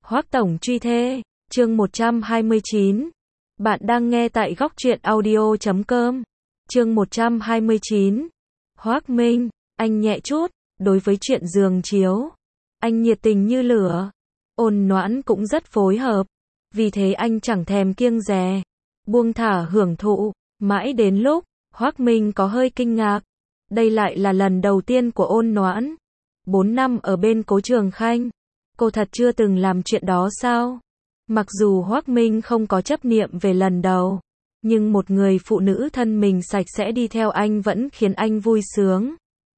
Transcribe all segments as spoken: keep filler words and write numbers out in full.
Hoắc tổng truy thê, chương một trăm hai mươi chín. Bạn đang nghe tại góc truyện audio chấm com. Chương một trăm hai mươi chín. Hoắc Minh, anh nhẹ chút, đối với chuyện giường chiếu, anh nhiệt tình như lửa. Ôn Noãn cũng rất phối hợp, vì thế anh chẳng thèm kiêng dè, buông thả hưởng thụ, mãi đến lúc Hoắc Minh có hơi kinh ngạc. Đây lại là lần đầu tiên của Ôn Noãn. Bốn năm ở bên Cố Trường Khanh, cô thật chưa từng làm chuyện đó sao? Mặc dù Hoắc Minh không có chấp niệm về lần đầu, nhưng một người phụ nữ thân mình sạch sẽ đi theo anh vẫn khiến anh vui sướng.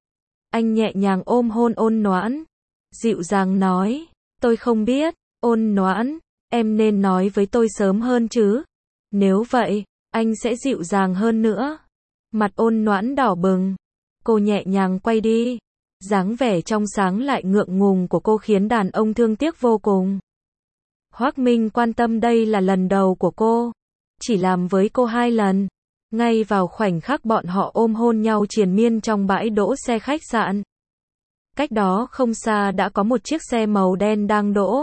Anh nhẹ nhàng ôm hôn Ôn Noãn, dịu dàng nói, tôi không biết, Ôn Noãn, em nên nói với tôi sớm hơn chứ. Nếu vậy, anh sẽ dịu dàng hơn nữa. Mặt Ôn Noãn đỏ bừng, cô nhẹ nhàng quay đi. Dáng vẻ trong sáng lại ngượng ngùng của cô khiến đàn ông thương tiếc vô cùng. Hoắc Minh quan tâm đây là lần đầu của cô, chỉ làm với cô hai lần. Ngay vào khoảnh khắc bọn họ ôm hôn nhau triền miên trong bãi đỗ xe khách sạn. Cách đó không xa đã có một chiếc xe màu đen đang đỗ.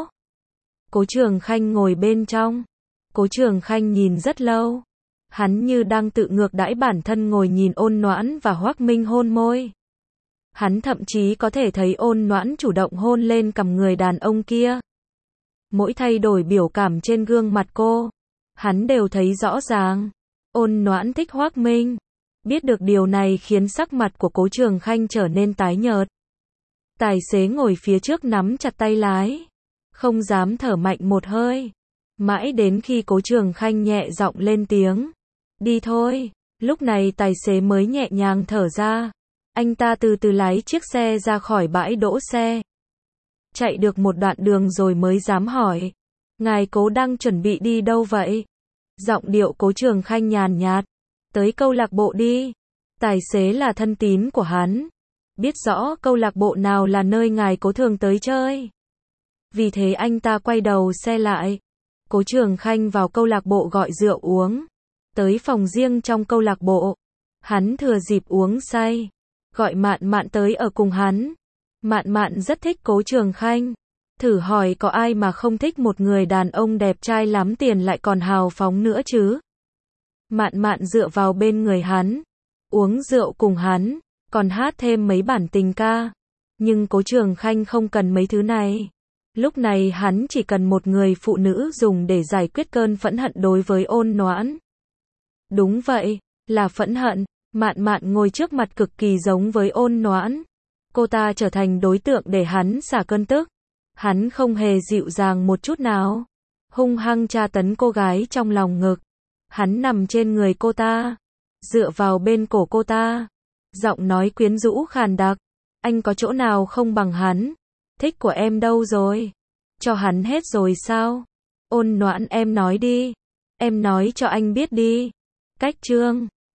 Cố Trường Khanh ngồi bên trong. Cố Trường Khanh nhìn rất lâu. Hắn như đang tự ngược đãi bản thân ngồi nhìn Ôn Noãn và Hoắc Minh hôn môi. Hắn thậm chí có thể thấy Ôn Noãn chủ động hôn lên cằm người đàn ông kia. Mỗi thay đổi biểu cảm trên gương mặt cô, hắn đều thấy rõ ràng. Ôn Noãn thích Hoắc Minh. Biết được điều này khiến sắc mặt của Cố Trường Khanh trở nên tái nhợt. Tài xế ngồi phía trước nắm chặt tay lái, không dám thở mạnh một hơi. Mãi đến khi Cố Trường Khanh nhẹ giọng lên tiếng, đi thôi, lúc này tài xế mới nhẹ nhàng thở ra. Anh ta từ từ lái chiếc xe ra khỏi bãi đỗ xe. Chạy được một đoạn đường rồi mới dám hỏi, ngài Cố đang chuẩn bị đi đâu vậy? Giọng điệu Cố Trường Khanh nhàn nhạt, tới câu lạc bộ đi. Tài xế là thân tín của hắn, biết rõ câu lạc bộ nào là nơi ngài Cố thường tới chơi. Vì thế anh ta quay đầu xe lại. Cố Trường Khanh vào câu lạc bộ gọi rượu uống. Tới phòng riêng trong câu lạc bộ, hắn thừa dịp uống say, gọi Mạn Mạn tới ở cùng hắn. Mạn Mạn rất thích Cố Trường Khanh. Thử hỏi có ai mà không thích một người đàn ông đẹp trai lắm tiền lại còn hào phóng nữa chứ? Mạn Mạn dựa vào bên người hắn, uống rượu cùng hắn, còn hát thêm mấy bản tình ca. Nhưng Cố Trường Khanh không cần mấy thứ này. Lúc này hắn chỉ cần một người phụ nữ dùng để giải quyết cơn phẫn hận đối với Ôn Noãn. Đúng vậy, là phẫn hận. Mạn Mạn ngồi trước mặt cực kỳ giống với Ôn Noãn. Cô ta trở thành đối tượng để hắn xả cơn tức. Hắn không hề dịu dàng một chút nào, hung hăng tra tấn cô gái trong lòng ngực. Hắn nằm trên người cô ta, dựa vào bên cổ cô ta, giọng nói quyến rũ khàn đặc, anh có chỗ nào không bằng hắn? Thích của em đâu rồi? Cho hắn hết rồi sao? Ôn Noãn, em nói đi, em nói cho anh biết đi. Cách chương